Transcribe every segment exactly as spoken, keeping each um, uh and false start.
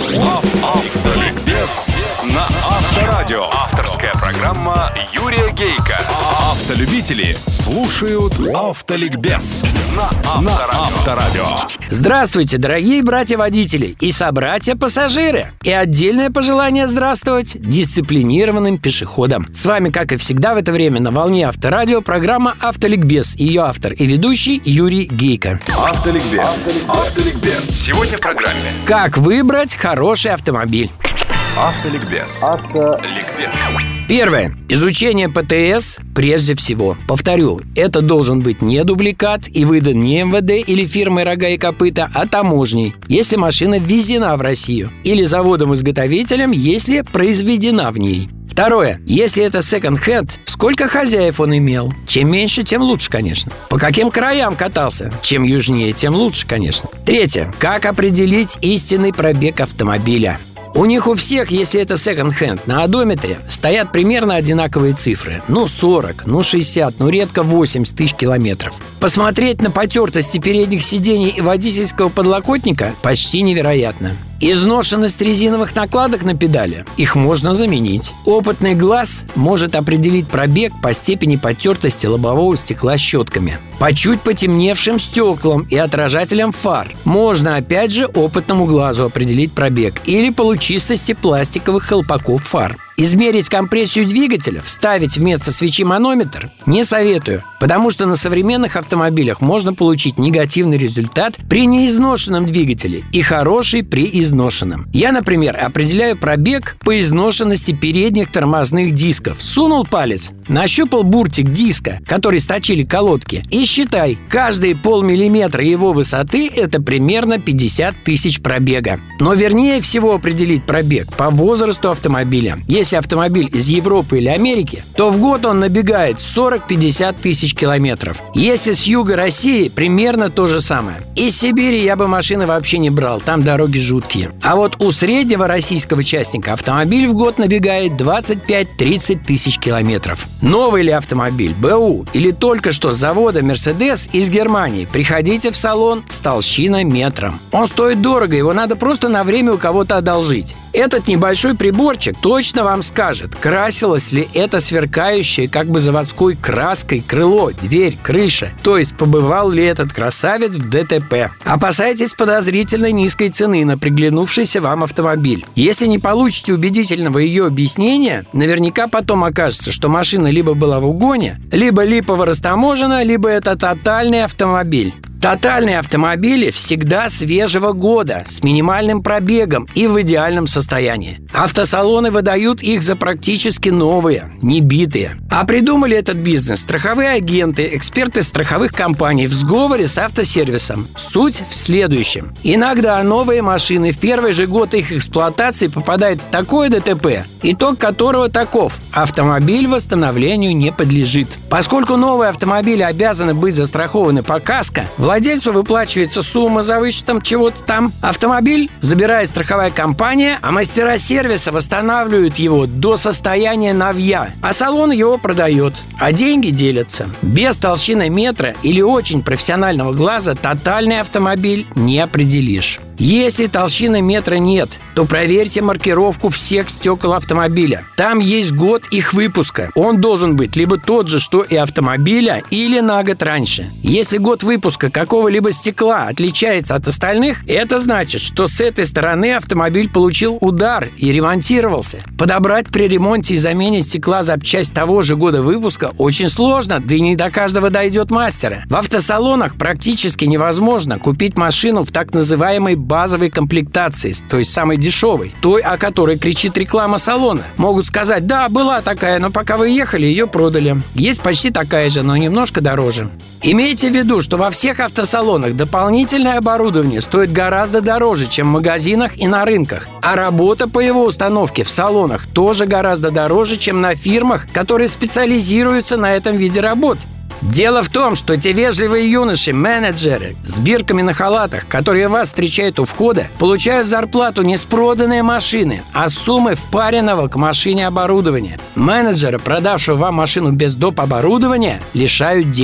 Автоликбез на Авторадио. Авторская программа Юрия Гейка. Автолюбители слушают Автоликбез на Авторадио. Здравствуйте, дорогие братья-водители и собратья-пассажиры. И отдельное пожелание здравствовать дисциплинированным пешеходам. С вами, как и всегда в это время, на волне Авторадио программа Автоликбез. Ее автор и ведущий Юрий Гейка. Автоликбез. Автоликбез. Автоликбез. Сегодня в программе. Как выбрать хороший автомобиль? Автоликбез. Автоликбез. Первое. Изучение ПТС прежде всего. Повторю, это должен быть не дубликат и выдан не эм вэ дэ или фирмой «Рога и копыта», а таможней, если машина ввезена в Россию, или заводом-изготовителем, если произведена в ней. Второе. Если это секонд-хенд, сколько хозяев он имел? Чем меньше, тем лучше, конечно. По каким краям катался? Чем южнее, тем лучше, конечно. Третье. Как определить истинный пробег автомобиля? У них у всех, если это секонд-хенд, на одометре стоят примерно одинаковые цифры. Ну, сорок, ну, шестьдесят, ну, редко восемьдесят тысяч километров. Посмотреть на потертости передних сидений и водительского подлокотника почти невероятно. Изношенность резиновых накладок на педали. Их можно заменить. Опытный глаз может определить пробег по степени потертости лобового стекла щетками, по чуть потемневшим стеклам и отражателям фар. Можно, опять же, опытному глазу определить пробег или по лучистости пластиковых колпаков фар. Измерить компрессию двигателя, вставить вместо свечи манометр не советую, потому что на современных автомобилях можно получить негативный результат при неизношенном двигателе и хороший при изношенном. Я, например, определяю пробег по изношенности передних тормозных дисков. Сунул палец, нащупал буртик диска, который сточили колодки, и считай, каждые полмиллиметра его высоты – это примерно пятьдесят тысяч пробега. Но вернее всего определить пробег по возрасту автомобиля. Если автомобиль из Европы или Америки, то в год он набегает сорок-пятьдесят тысяч километров. Если с юга России, примерно то же самое. Из Сибири я бы машины вообще не брал, там дороги жуткие. А вот у среднего российского частника автомобиль в год набегает двадцать пять-тридцать тысяч километров. Новый ли автомобиль, бэ у или только что с завода Mercedes из Германии, приходите в салон с толщинометром. Он стоит дорого, его надо просто на время у кого-то одолжить. Этот небольшой приборчик точно вам скажет, красилось ли это сверкающее как бы заводской краской крыло, дверь, крыша, то есть побывал ли этот красавец в дэ тэ пэ. Опасайтесь подозрительно низкой цены на приглянувшийся вам автомобиль. Если не получите убедительного ее объяснения, наверняка потом окажется, что машина либо была в угоне, либо липово растаможена, либо это тотальный автомобиль. Тотальные автомобили всегда свежего года, с минимальным пробегом и в идеальном состоянии. Автосалоны выдают их за практически новые, не битые. А придумали этот бизнес страховые агенты, эксперты страховых компаний в сговоре с автосервисом. Суть в следующем. Иногда новые машины в первый же год их эксплуатации попадают в такое дэ тэ пэ, итог которого таков: автомобиль восстановлению не подлежит. Поскольку новые автомобили обязаны быть застрахованы по каско, владельцу выплачивается сумма за вычетом чего-то там. Автомобиль забирает страховая компания, а мастера сервиса восстанавливают его до состояния новья, а салон его продает, а деньги делятся. Без толщинометра или очень профессионального глаза тотальный автомобиль не определишь. Если толщинометра нет, то проверьте маркировку всех стекол автомобиля. Там есть год их выпуска. Он должен быть либо тот же, что и автомобиля, или на год раньше. Если год выпуска какого-либо стекла отличается от остальных, это значит, что с этой стороны автомобиль получил удар и ремонтировался. Подобрать при ремонте и замене стекла запчасть того же года выпуска очень сложно, да и не до каждого дойдет мастера. В автосалонах практически невозможно купить машину в так называемой базовой комплектации, то есть самой дешевой, той, о которой кричит реклама салона. Могут сказать: да, была такая, но пока вы ехали, ее продали. Есть почти такая же, но немножко дороже. Имейте в виду, что во всех автосалонах дополнительное оборудование стоит гораздо дороже, чем в магазинах и на рынках, а работа по его установке в салонах тоже гораздо дороже, чем на фирмах, которые специализируются на этом виде работ. Дело в том, что те вежливые юноши-менеджеры с бирками на халатах, которые вас встречают у входа, получают зарплату не с проданной машины, а с суммы впаренного к машине оборудования. Менеджера, продавшего вам машину без доп. Оборудования, лишают денег.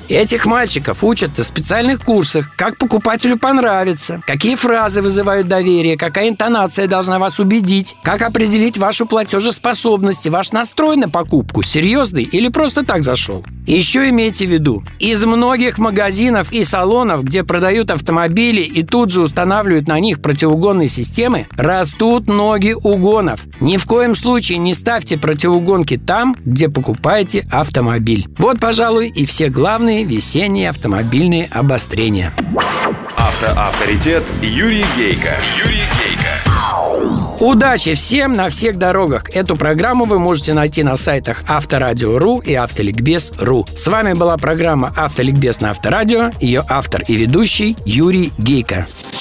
Этих мальчиков учат на специальных курсах, как покупателю понравится, какие фразы вызывают доверие, какая интонация должна вас убедить, как определить вашу платежеспособность и ваш настрой на покупку, серьезный или просто так зашел. И еще имейте в виду, из многих магазинов и салонов, где продают автомобили и тут же устанавливают на них противоугонные системы, растут ноги угонов. Ни в коем случае не ставьте противоугонки там, где покупаете автомобиль. Вот, пожалуй, и все главные весенние автомобильные обострения. Автоавторитет Юрий Гейко. Юрий Гейко. Удачи всем на всех дорогах! Эту программу вы можете найти на сайтах Авторадио точка ру и Автоликбез точка ру. С вами была программа «Автоликбез» на Авторадио, ее автор и ведущий Юрий Гейко.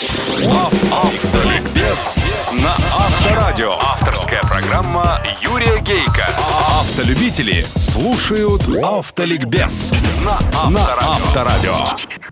Автоликбез на Авторадио. Авторская программа Юрия Гейко. Автолюбители слушают Автоликбез на Авторадио.